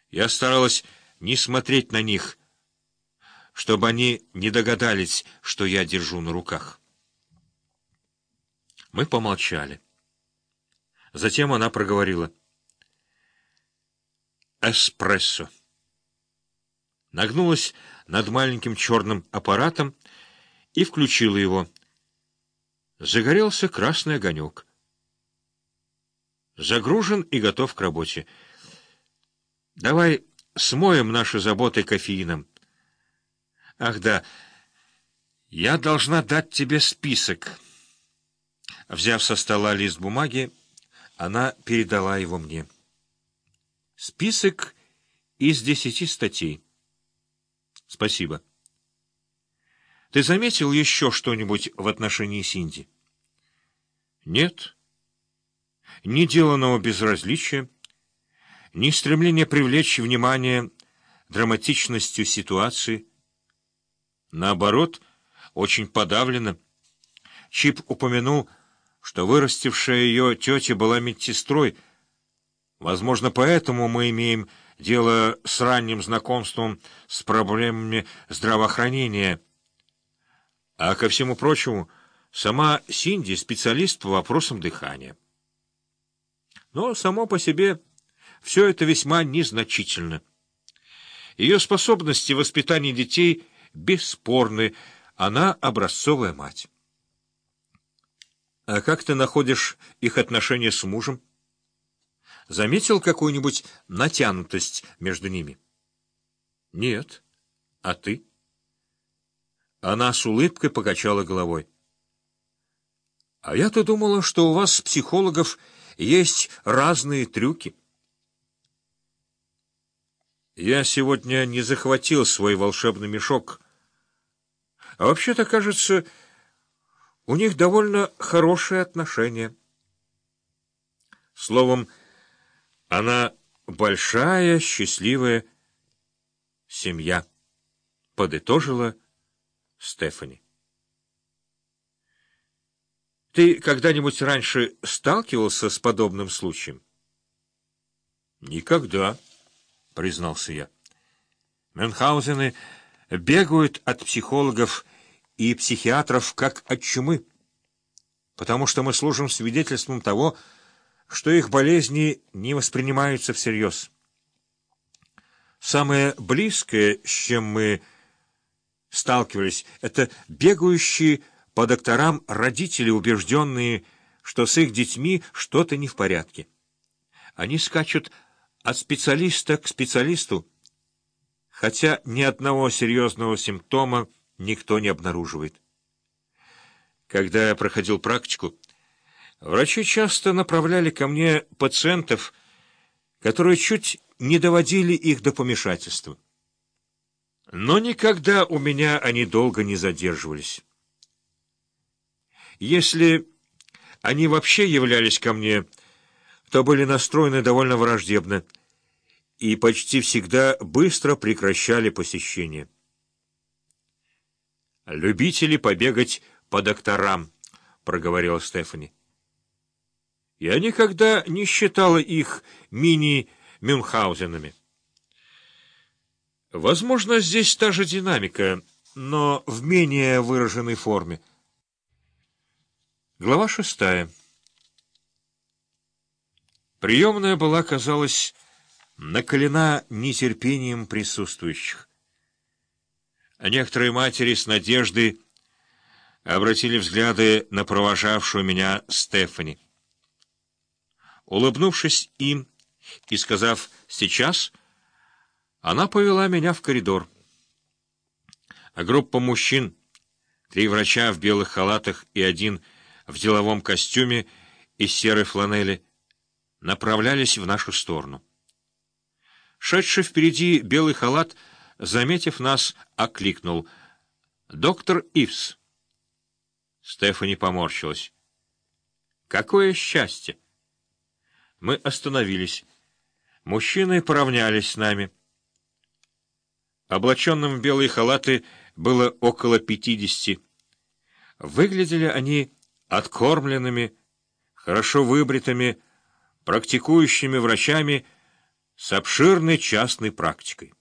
Я старалась не смотреть на них, чтобы они не догадались, что я держу на руках. Мы помолчали. Затем она проговорила: «Эспрессо». Нагнулась над маленьким черным аппаратом и включила его. Загорелся красный огонек. Загружен и готов к работе. Давай смоем наши заботы кофеином. Ах да, я должна дать тебе список. Взяв со стола лист бумаги, она передала его мне. Список из 10 статей. Спасибо. Ты заметил еще что-нибудь в отношении Синди? Нет. Ни деланного безразличия, ни стремления привлечь внимание драматичностью ситуации. Наоборот, очень подавлена. Чип упомянул, что вырастившая ее тетя была медсестрой. Возможно, поэтому мы имеем дело с ранним знакомством с проблемами здравоохранения. А ко всему прочему, сама Синди — специалист по вопросам дыхания. Но само по себе все это весьма незначительно. Ее способности в воспитании детей бесспорны, она образцовая мать. А как ты находишь их отношения с мужем? Заметил какую-нибудь натянутость между ними? Нет. А ты? Она с улыбкой покачала головой. А я-то думала, что у вас, психологов, есть разные трюки. Я сегодня не захватил свой волшебный мешок. А вообще-то, кажется, у них довольно хорошие отношения. Словом, она большая, счастливая семья, подытожила Стефани. Ты когда-нибудь раньше сталкивался с подобным случаем? Никогда, признался я. Мюнхгаузены бегают от психологов и психиатров как от чумы, потому что мы служим свидетельством того, что их болезни не воспринимаются всерьез. Самое близкое, с чем мы сталкивались, это бегающие по докторам родители, убежденные, что с их детьми что-то не в порядке. Они скачут от специалиста к специалисту, хотя ни одного серьезного симптома никто не обнаруживает. Когда я проходил практику, врачи часто направляли ко мне пациентов, которые чуть не доводили их до помешательства. Но никогда у меня они долго не задерживались. Если они вообще являлись ко мне, то были настроены довольно враждебно и почти всегда быстро прекращали посещение. «Любители побегать по докторам», — проговорила Стефани. «Я никогда не считала их мини-мюнхгаузенами. Возможно, здесь та же динамика, но в менее выраженной форме». Глава 6. Приемная была, казалось, накалена нетерпением присутствующих. Некоторые матери с надеждой обратили взгляды на провожавшую меня Стефани. Улыбнувшись им и сказав «сейчас», она повела меня в коридор. А группа мужчин, 3 врача в белых халатах и 1 в деловом костюме из серой фланели, направлялись в нашу сторону. Шедший впереди белый халат, заметив нас, окликнул: «Доктор Ивс». Стефани поморщилась. «Какое счастье!» Мы остановились. Мужчины поравнялись с нами. Облаченным в белые халаты было около 50. Выглядели они откормленными, хорошо выбритыми, практикующими врачами с обширной частной практикой.